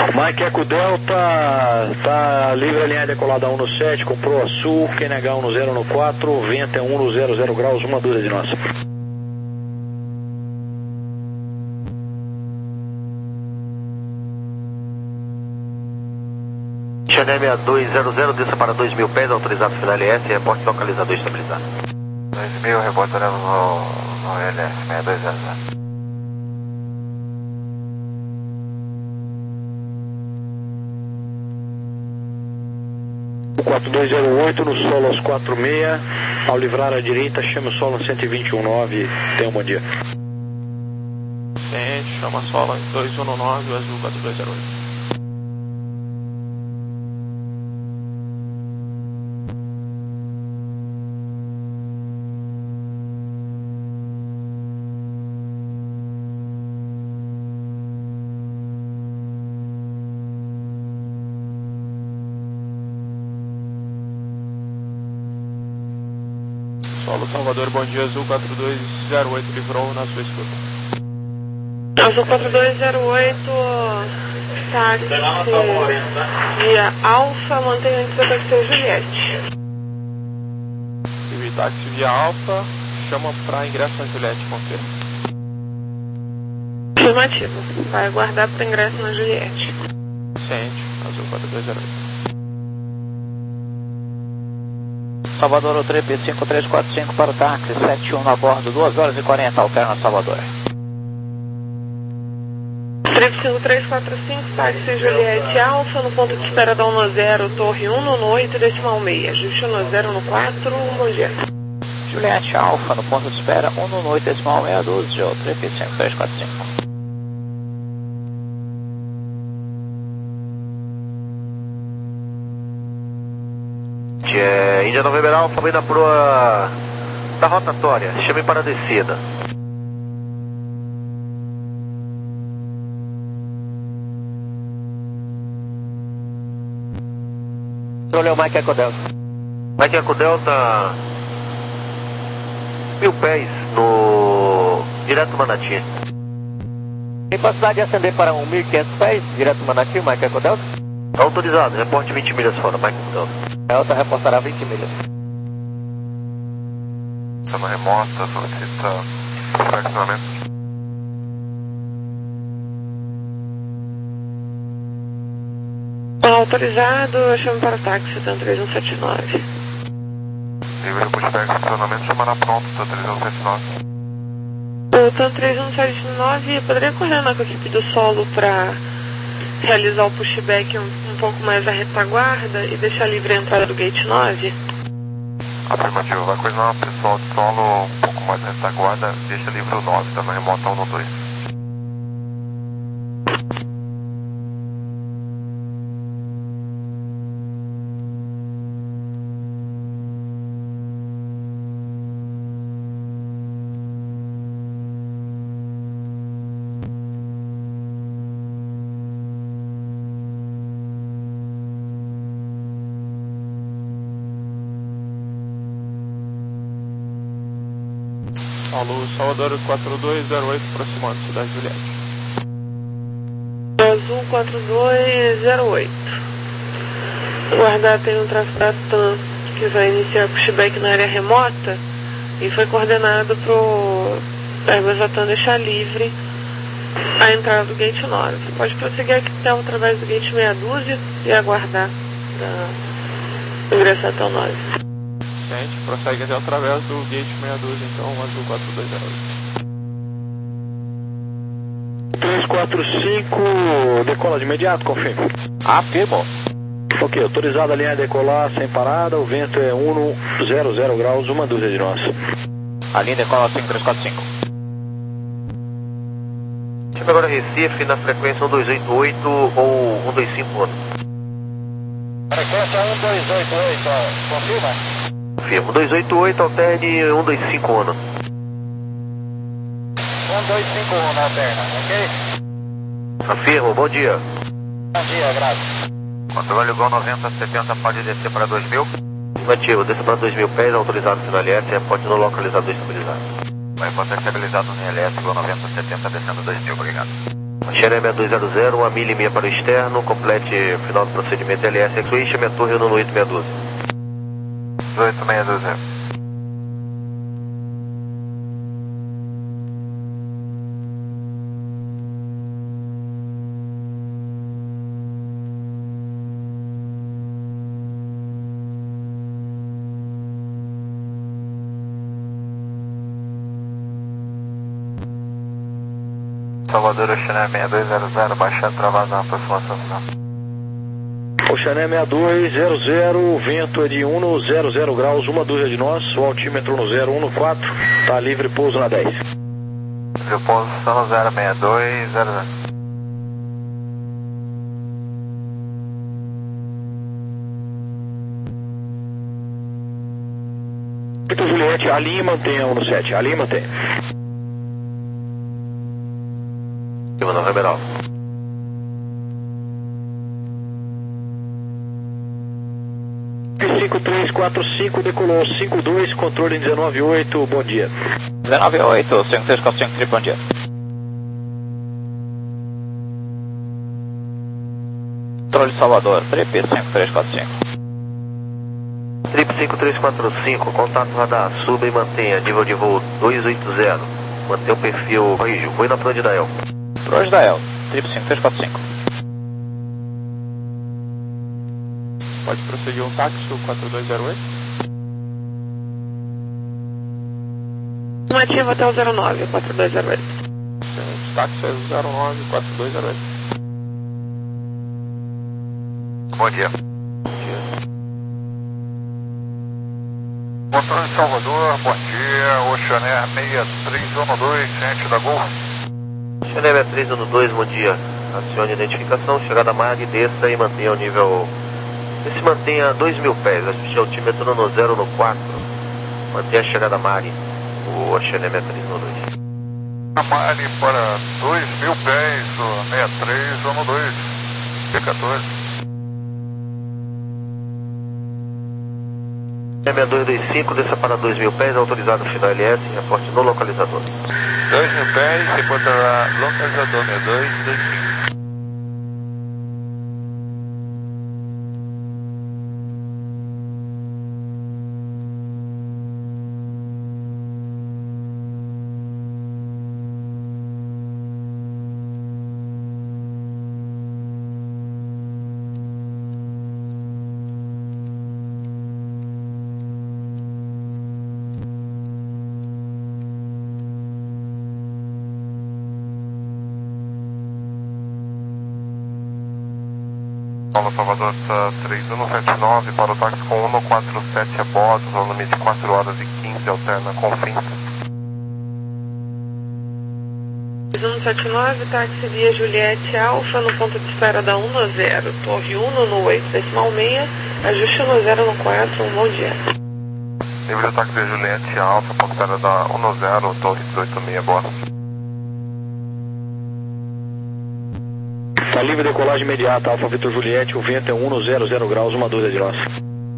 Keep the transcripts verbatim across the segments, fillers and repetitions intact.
Mike Eco Delta, tá livre a linha decolada um no sete, com proa sul, Q N H um no zero no quatro, vento é um no zero zero graus, uma dúzia de nós. Chanel seis dois zero zero, desça para dois mil pés, autorizado final L S, reporte localizador estabilizado. dois mil, reportaremos no, no L S seis dois zero zero. quatro dois zero oito no solo aos quatro seis, ao livrar à direita, chama o solo cento e vinte e um nove, tenha um bom dia. Gente, chama solo dois um nove, o azul quatro dois zero oito. Solo Salvador, bom dia, azul quatro dois zero oito, livrou na sua escuta. Azul quatro dois zero oito, táxi via Alfa, mantenha antes da taxi Juliette. E táxi via Alfa, chama para ingresso na Juliette, confirma. Afirmativo, vai aguardar para ingresso na Juliette. Ciente, azul quatro dois zero oito. Salvador, o trip cinco três quatro cinco para o táxi, sete um na bordo, duas horas e quarenta, alterna Salvador. Trip cinco três quatro cinco, táxi Juliette Alfa, no ponto de espera da um no zero, torre um no oito, decimal meia, ajuste no zero no quatro, um bom dia. Juliette Alfa, no ponto de espera um no oito, decimal meia, doze, o trip cinco três quatro cinco. É, Índia November Alfa, vem na proa da rotatória, chame para a descida. Olha o Mike Eco Delta. Mike Eco Delta, mil pés no direto Manati. Tem possibilidade de ascender para um mil e quinhentos pés, direto Manati, Mike Eco Delta? Autorizado, reporte vinte milhas fora, Mike Eco Delta. Delta reportará vinte milhas. Chama remota, solicita fraccionamento. Autorizado, chame para o táxi, TAM três um sete nove. Livre pushback, fracionamento, chamará pronto, TAM três um sete nove. O TAM três um sete nove poderia coordenar com a equipe do solo para realizar o pushback um, um pouco mais à retaguarda e deixar livre a entrada do gate nove? Afirmativo, vai coordenar o pessoal de solo um pouco mais na retaguarda, deixa livre o nove, tá na remota um no dois. Alô, Salvador quatro dois zero oito, aproximando, cidade Juliette. Azul quatro dois zero oito. Guardar tem um tráfego da TAM que vai iniciar pushback na área remota e foi coordenado para o Airbus da TAM deixar livre a entrada do gate nove. Pode prosseguir aqui até através do gate meia dúzia e aguardar para ingressar até o nove. Gente, prossegue até através do gate meia dúzia, então, azul quatro dois zero oito. três quatro cinco, decola de imediato, confirma. Afirmo. Ok, autorizada a linha a decolar sem parada, o vento é um no zero zero graus, uma dúzia de nós. A linha decola cinco três quatro cinco. Chame agora Recife na frequência um dois oito oito ou um dois cinco um. Frequência um dois oito oito, confirma? Confirmo, dois oito oito, alterne um dois cinco um. um dois cinco um na alterna, ok? Afirmo, bom dia. Bom dia, graças. Controle Gol noventa setenta, pode descer para dois mil. Afirmativo, desça para dois mil pés, autorizado final L S, reporte no localizador estabilizado. Vai poder estabilizado no L S, Gol noventa setenta, descendo dois mil, obrigado. Xeré seis dois zero zero, uma milha e meia para o externo, complete final do procedimento L S X, chame a torre no oito seis um dois. oito seis dois zero. Salvador, Oxané seis dois zero zero, baixando, travado na aproximação final. Oxané seis dois zero zero, vento é de um zero zero graus, uma dúzia de nós, o altímetro no zero um quatro, tá livre pouso na dez. Livre pouso no zero seis dois zero zero. Vitor Juliette, alinhe e mantenha um no sete, alinhe e mantenha. Nova Ribeirão. cinco três quatro cinco, decolou cinco dois, controle dezenove oito, bom dia. dezenove oito, cinco três quatro cinco, bom dia. Controle Salvador, trip cinco três quatro cinco. Trip cinco três quatro cinco, contato radar, suba e mantenha, nível de voo dois oito zero. Mantenha o perfil, corrijo, foi na Prode da El. Prode da El, trip cinco três quatro cinco. Pode prosseguir um táxi, o quatro dois zero oito. Um ativo até o zero nove, quatro dois zero oito. Táxi é zero nove quatro dois zero oito. Bom dia. Controle de Salvador, bom dia. Oxané seis três um dois, ciente da Gol. Oxané seis três um dois, bom dia. Acione a identificação, chegada a Mari, desça e mantenha o nível... Se mantenha a dois mil pés, ajuste altímetro no zero no quatro. Mantenha a chegada a Mari, o Oxané seis três um dois. A Mari para dois mil pés, o seis três um dois, P quatorze. seis dois dois cinco, desça para dois mil pés, autorizado final L S, reporte no localizador. dois mil pés, reportará localizador seis dois dois cinco. Paulo Salvador três um sete nove para o táxi com um quatro sete a bordo, volume de quatro horas e quinze, alterna com fim. um sete nove, táxi via Juliette Alfa no ponto de espera da um no zero, torre um no oito decimal seis, ajuste no zero no quatro, um bom dia. Livre do táxi via Juliette Alfa, ponto de espera da um no zero, torre dezoito seis, bordo. Tá livre decolagem imediata, Alfa Vitor Juliette, o vento é um zero zero graus, uma dúzia de nós.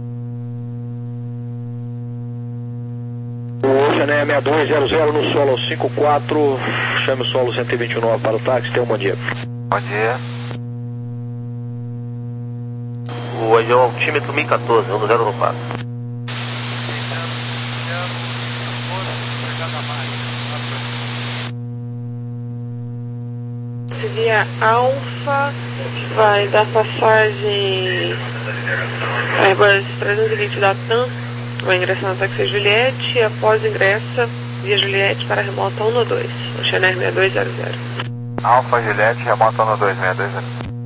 O Oxané seis dois zero zero no solo cinco quatro, chame o solo cento e vinte e nove para o táxi, tenha um bom dia. Bom dia. O avião altímetro mil e quatorze, um zero no quatro. Via Alfa, vai dar passagem Airbus trezentos e vinte da TAM, vai ingressar no táxi Juliette e após ingressa via Juliette para a remota um no dois, Oxané seis dois zero zero. Alfa Juliette, remota um no dois, seis dois zero.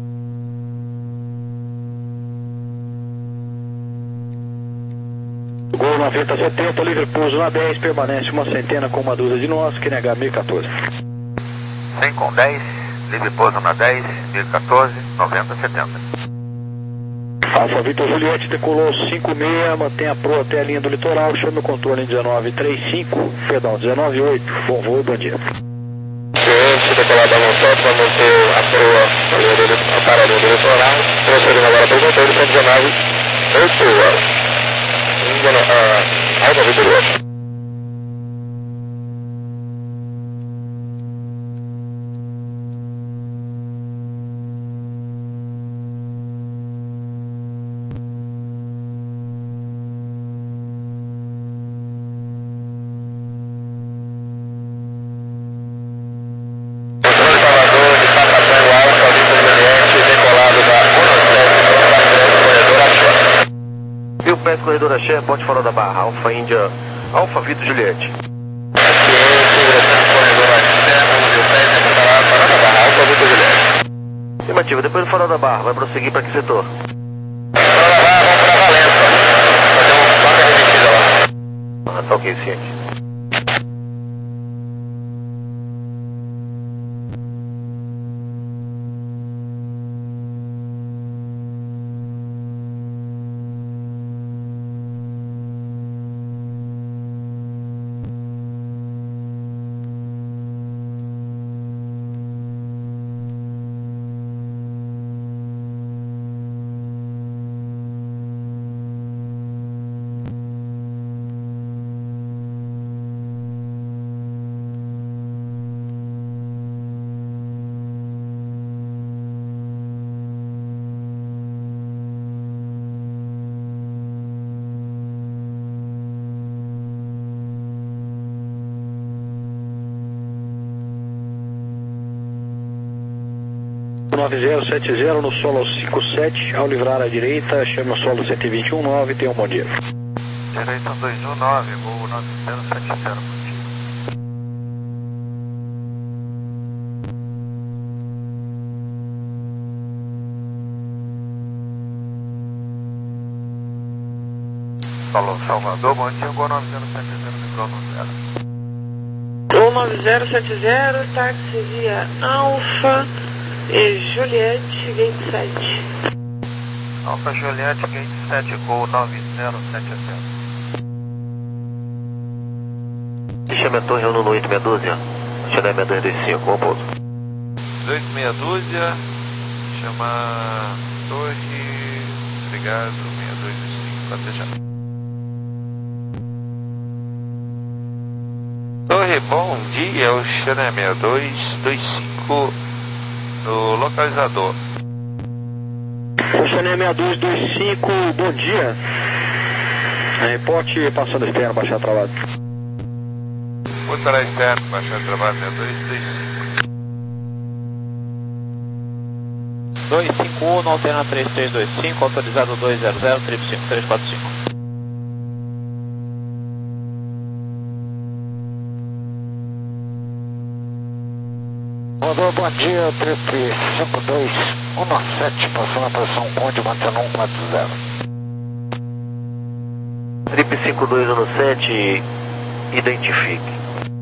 Gol noventa setenta, livre pouso na dez, permanece uma centena com uma dúzia de nós, Q N H mil e quatorze. cem com dez, livre pouso na dez, mil e quatorze, noventa setenta. Alfa Vitor Juliette decolou cinco seis, mantém a proa até a linha do litoral, chame o controle em dezenove trinta e cinco, perdão, dezenove oito, bom voo e bom dia. Se decolado avançado para manter a proa para a linha do litoral, transferindo agora para o controle para dezenove oito. Alfa Vitor Juliette. corredor Axé, reporte Farol da Barra, Alfa Índia, Alfa Vitor Juliette. Afirmativo, depois do Farol da Barra, vai prosseguir para que setor? Farol da Barra, vamos para Valença. Fazer um placa remetida lá. Ah, tá ok, ciente. nove zero sete zero no solo cinco sete, ao livrar à direita, chame o solo cento e vinte e um nove, tenha um bom dia. Direita dois um nove, voo nove zero sete zero, bom dia. Falou, Salvador, bom dia, voo nove zero sete zero, livrou no zero. Voo nove zero sete zero, táxi via Alfa e Juliette, gate sete. Alfa Juliette, gate sete, voo nove zero sete zero. Chame a torre um no oito meia dúzia, Chanel seis dois dois cinco, bom pouso. oito meia dúzia, chama torre, obrigado, seis dois dois cinco, até já. Torre, bom dia, o Chanel seis dois dois cinco no localizador. O Chanel seis dois dois cinco, bom dia. Reporte passando externo, baixar travado. Ultra externo, baixar travado, seis dois dois cinco. dois cinco um, no alterna três três dois cinco, autorizado dois zero zero, triplo cinco três quatro cinco. Rodou, bom dia, trip cinco dois um sete, passando a pressão Conde, mantendo um quatro zero. Trip cinco dois um sete, identifique.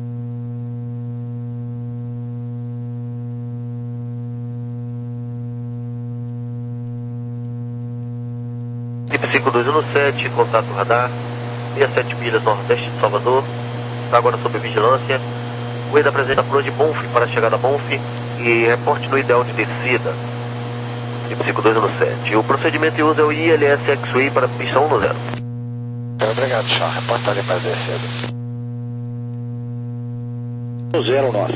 Trip cinco dois um sete, contato radar, sessenta e sete milhas nordeste de Salvador, está agora sob vigilância. Cuida apresenta flor de Bonf para a chegada a Bonf e reporte no ideal de descida. Tipo cinco dois um sete. O procedimento de uso é o I L S X-Way para pista um no zero. Obrigado, senhor. Reporta ali para descida. Zero nosso.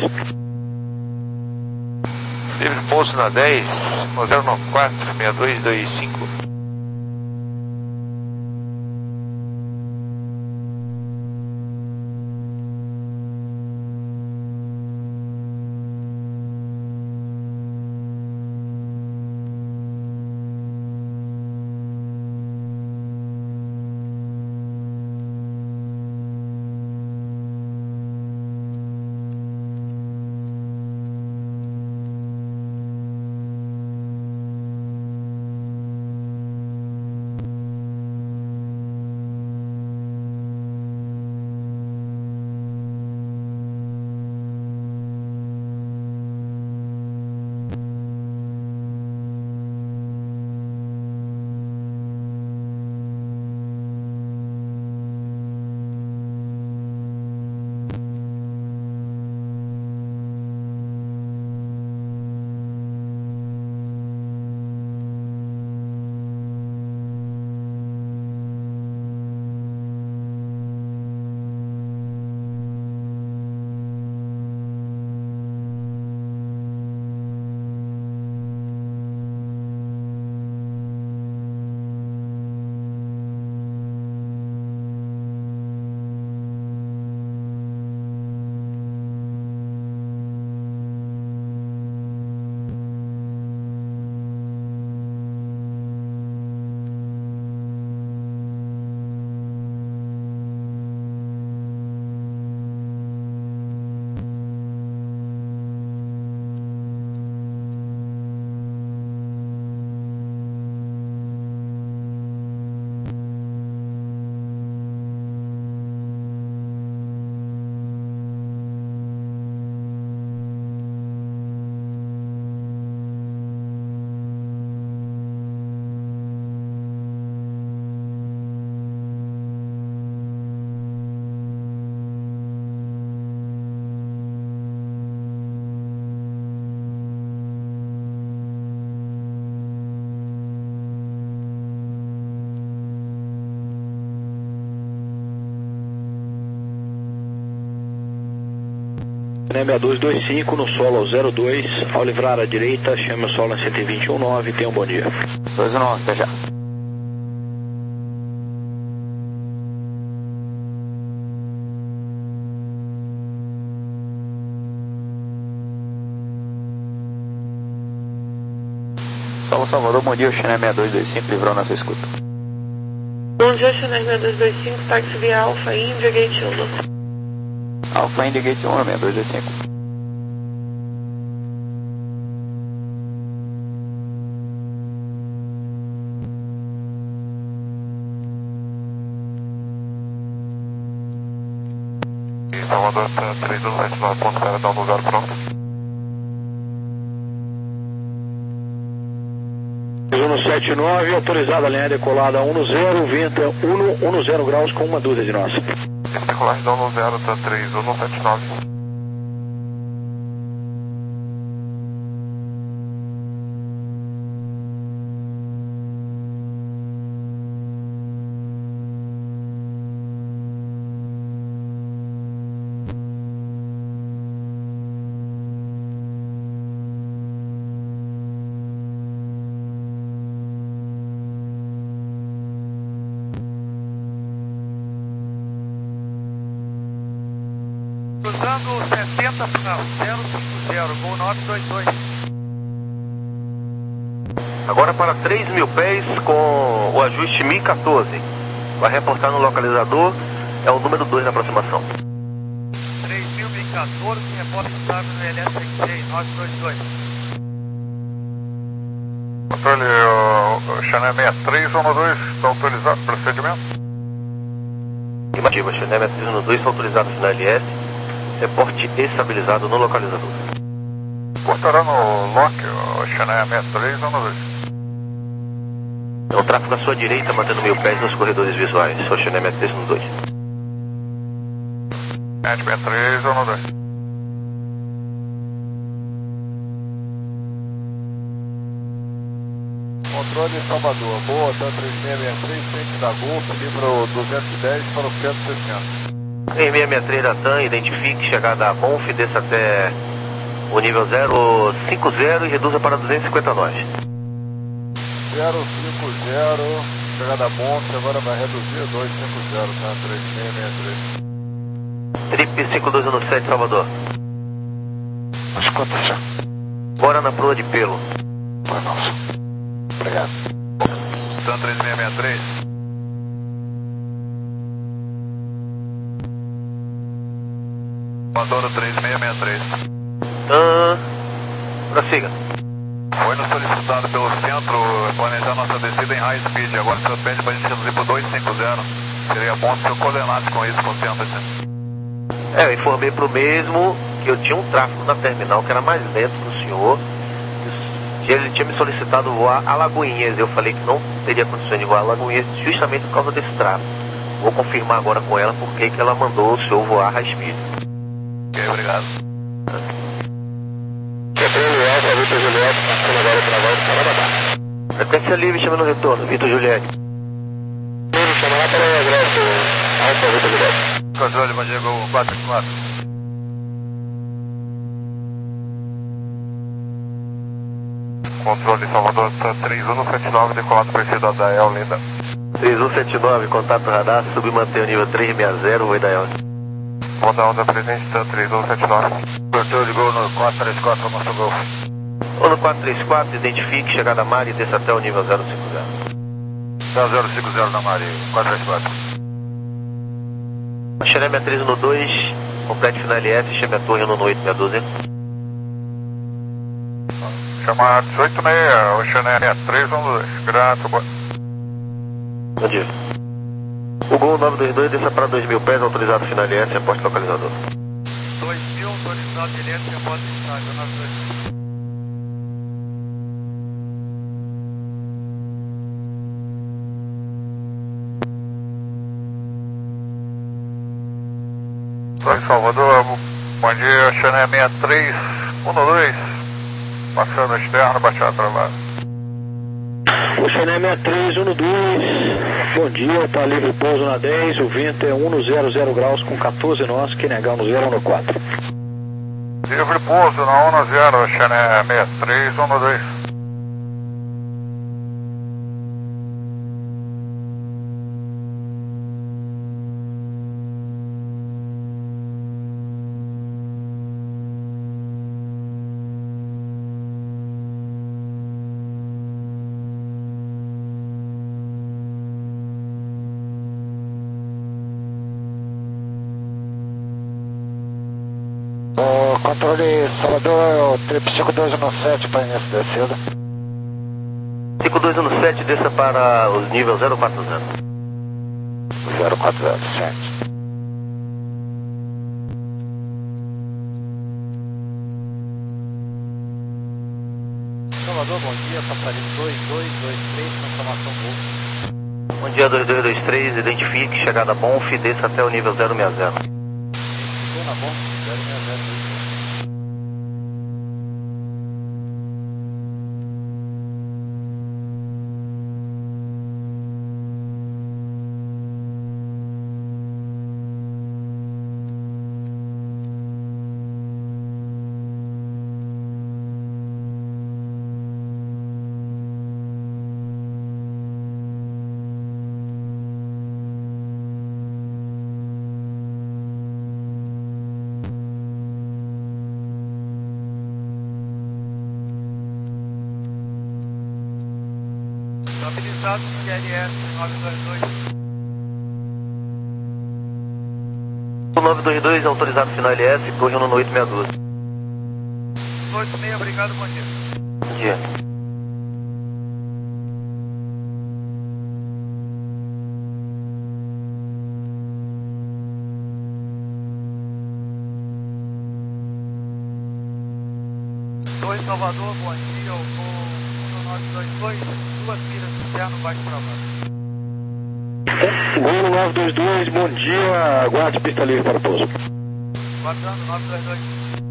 Livre pouso na dez, zero nove quatro, seis dois dois cinco. seis dois dois cinco no solo ao zero dois, ao livrar à direita, chame o solo em cento e vinte e um nove, tenha um bom dia. dois nove, até já. Solo Salvador, bom dia, o China seis dois dois cinco, livrou na sua escuta. Bom dia, China seis dois dois cinco, táxi via Alfa India, Gate um. Alfa India, Gate um, seis dois dois cinco. Salvador, três um sete nove ponto zero, dá um lugar pronto. três um sete nove, autorizada a linha decolada um zero, vento um zero graus com uma dúzia de nós. Decolagem da um zero, tá três um sete nove. Cruzando sessenta para zero cinco zero, Gol nove dois dois. Agora para três mil pés com o ajuste mil e quatorze. Vai reportar no localizador, é o número dois na aproximação. três mil e quatorze, reporta estável no L S seis nove dois dois. Controle, o China seis três um dois, está autorizado o procedimento? Afirmativa, China seis três um dois, está autorizado no L S. Reporte estabilizado no localizador. Portará no lock, o China seis três um dois. É um tráfego à sua direita, mantendo mil pés nos corredores visuais. O China seis três um dois. seis três um dois. Controle Salvador, boa, tá três seis seis três, frente da Golf, livro duzentos e dez para o cento e sessenta. três seis seis três da TAM, identifique chegada a Bonf, desça até o nível zero cinco zero e reduza para duzentos e cinquenta nós. zero cinco zero, chegada a Bonf, agora vai reduzir duzentos e cinquenta, tá? três seis seis três. Trip cinco dois um sete, Salvador. Escuta, senhor. Bora na proa de pelo. Foi nosso. Obrigado. TAM três seis seis três. Mandando três seis seis três. Ah, prossiga. Foi nos solicitado pelo centro planejar nossa descida em high speed. Agora o senhor pede para a gente reduzir para duzentos e cinquenta. Seria bom se o senhor coordenasse com isso com o centro. É, eu informei para o mesmo que eu tinha um tráfego na terminal que era mais lento que o senhor. Que ele tinha me solicitado voar a Lagoinhas. Eu falei que não teria condições de voar a Lagoinhas justamente por causa desse tráfego. Vou confirmar agora com ela porque que ela mandou o senhor voar high speed. Ok, obrigado. Alfa, Vitor Juliette, passando agora para agora para Paraná. Frequência livre, chama no retorno, Vitor Juliette. Livre, chama lá para o Egresso, Alfa, Vitor Juliette. Controle, bom dia, Gol quatro quatro. Controle Salvador, três um sete nove, decolado para esse da El, linda. três um sete nove, contato radar, submantém o nível três seis zero, oi da El. Onda onda presente, três um sete nove. Controle de Gol no quatro três quatro, nosso Gol. Ou no quatro três quatro, identifique chegada a Mari e desça até o nível zero cinco zero. zero cinco zero na Mari, quatro três quatro. Xené seis três um dois, complete final L S, chame a torre no oito seis doze. Chama dezoito seis, o Xené seis três um dois. Grato, boa. Bom dia. O Gol nove dois dois, desça para dois mil pés, autorizado final L S, reporte localizador. dois mil, autorizado L S, reporte estável, nove dois dois. Oi, Salvador, bom dia, Xené seis três um dois, passando externo, baixada travada. O Xené seis três um dois, bom dia, está livre pouso na dez, o vento é um zero zero graus com quatorze nós, que negar no zero um quatro. Livre pouso na um zero, Xané seis três um dois. Controle Salvador, trip cinco dois um sete para início de descida. cinco dois um sete, desça para os níveis zero quatro zero. zero quatro zero, certo. Salvador, bom dia, passarinho dois dois dois três, transformação Golf. Bom dia, dois dois dois três, identifique, chegada Bonf, desça até o nível zero seis zero. Chegou na Bonf, zero seis zero. Estabilizado no I L S nove dois dois. O nove dois dois, autorizado final L S, correndo no oito seis dois. oito seis, obrigado, bom dia. Bom dia. dois Salvador, bom dia, eu vou no nove dois dois, duas milhas interno, baixo para baixo. Golo nove dois dois, bom dia, aguarde pista livre para o pouso. Guardando, nove dois dois.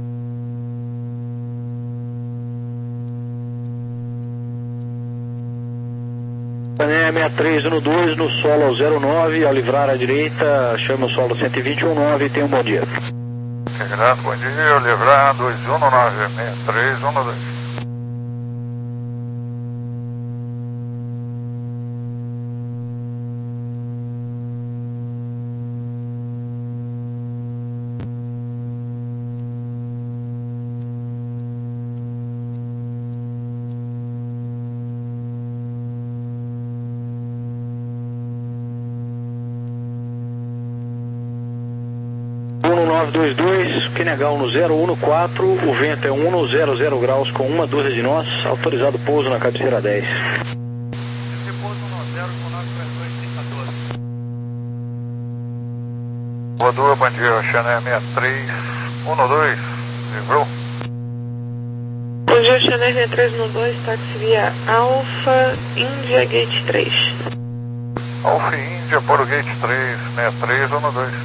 Sané seis três um dois, no solo ao zero nove, ao livrar à direita, chama o solo cento e vinte e um nove e tenha um bom dia. Graças, bom dia, livrar dois um nove seis três um dois. nove dois dois, Quenegal no zero um quatro, o vento é um no zero zero graus com uma dúzia de nós, autorizado pouso na cabeceira dez. Esse pouso no zero com nove dois dois, cinco doze. Voador, bom dia, Xané seis três um dois, livrou? Bom dia, Xané seis três um dois, táxi via Alfa Índia Gate três. Alfa Índia para o Gate três, seis três um dois.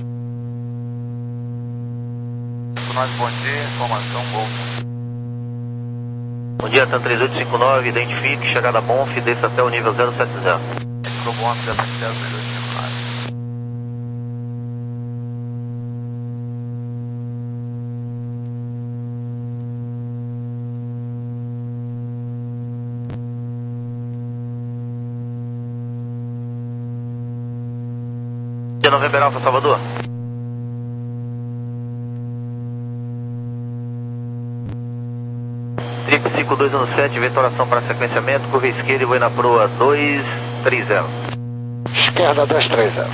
Bom dia, informação Golf. Bom dia, TAM três oito cinco nove, identifique, chegada Bonf, desça até o nível zero sete zero. Ficou bom, zero sete zero, três oito cinco nove. Dia November Alfa, Salvador. cinco dois um sete, vetoração para sequenciamento, curva esquerda e vou na proa dois três zero. Esquerda dois três zero.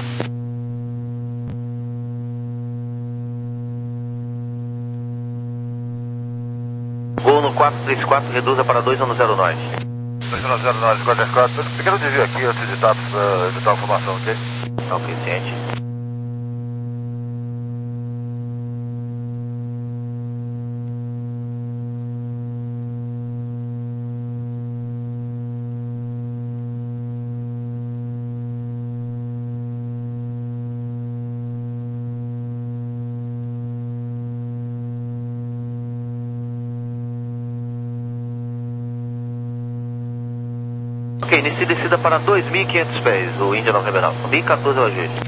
Gol no quatro três quatro, reduza para dois um zero nove. dois um zero nove, quatro três quatro, pequeno desvio aqui antes de estar editar a formação, ok? Ok, ciente. Ok, inicie descida para dois mil e quinhentos pés, o Índia November Alfa. mil e quatorze é o ajuste.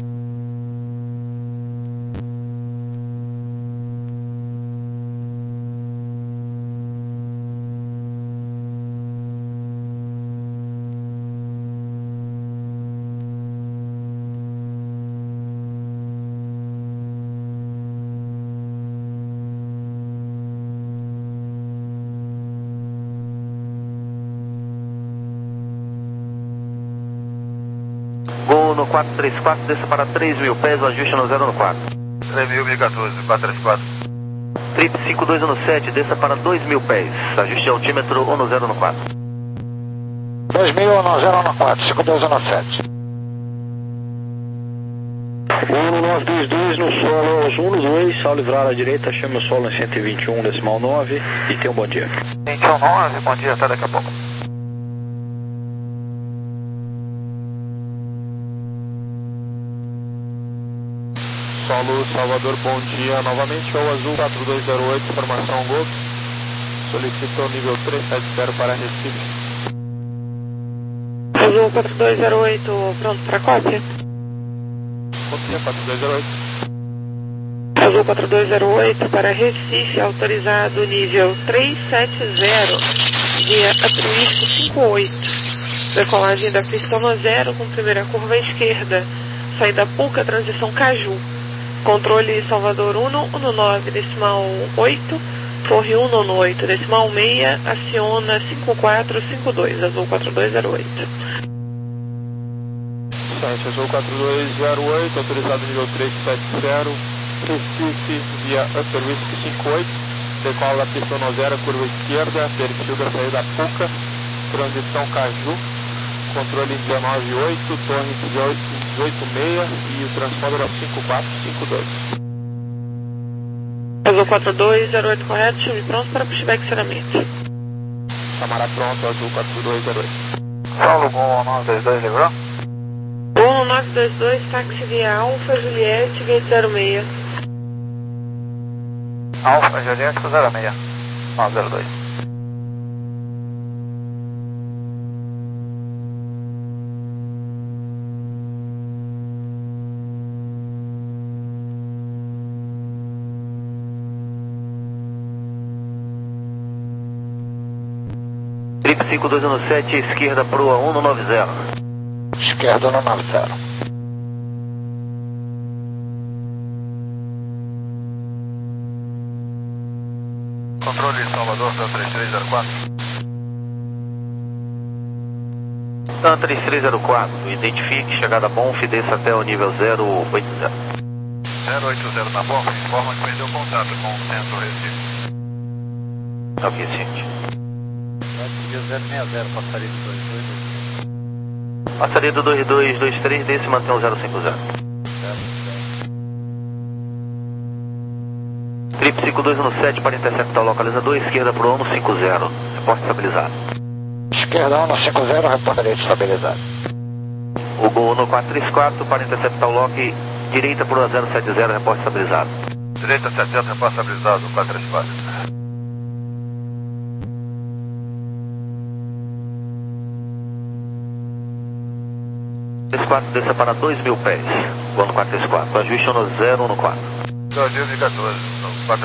Gol no quatro três quatro, desça para três mil pés, o ajuste no zero no quatro. três mil, mil e quatorze, quatro três quatro. Trip cinco dois um sete, desça para dois mil pés, ajuste altímetro um no zero no quatro. dois mil, um zero um quatro, cinco dois um sete. um nove dois dois no solo aos um no dois, ao livrar à direita, chame o solo em cento e vinte e um, decimal nove e tenha um bom dia. vinte e um nove, bom dia, até daqui a pouco. Solo Salvador, bom dia novamente, show azul quatro dois zero oito, formação Golf, solicitou nível trezentos e setenta para Recife. Azul quatro dois zero oito, pronto para cópia? Cópia quatro dois zero oito. Azul quatro dois zero oito para Recife, autorizado nível trezentos e setenta, via Altruísco cinco oito. Decolagem da pista zero com primeira curva à esquerda, saída Puca, transição Caju. Controle Salvador um um nove, decimal oito, Torre um um oito, decimal seis, aciona cinco quatro cinco dois, Azul quatro dois zero oito. Ciência Azul quatro dois zero oito, autorizado nível trezentos e setenta, Recife via Upper Whisky cinco oito, decola da pista zero, curva esquerda, perfil da saída Puca, transição Caju, controle dezenove oito, torre dezoito seis e o transponder é cinco quatro cinco dois. Azul quatro dois zero oito correto, chame pronto para pushback e saneamento. Samara pronto, Azul quatro dois zero oito. Solo Gol nove dois dois, lembrou? Gol nove dois dois, táxi via Alfa Juliette, gate zero seis. Alfa Juliette zero seis, nove zero dois. Trip cinco dois um sete, esquerda proa um nove zero. Esquerda no nove zero. Controle Salvador, Tan três três zero quatro. Tan três três zero quatro, identifique, chegada Bonf, desça até o nível zero oito zero. zero oito zero na bomba, informa que perdeu contato com o centro Recife. Ok, ciente. zero seis zero, passaria do dois dois dois. Passaria do dois dois dois três, desce e mantém o zero cinco zero. Trip cinco dois um sete para interceptar o localizador, esquerda pro um cinco zero, reporte estabilizado. Esquerda um cinco zero, reportaria estabilizado. O Gol no quatro três quatro para interceptar o lock, direita pro zero sete zero, reporte estabilizado. Direita setenta, repassa estabilizado, quatro três quatro. três quatro, desça para dois mil pés, Gol no quatro três quatro, ajuste no zero no quatro. dois mil e quatorze, quatro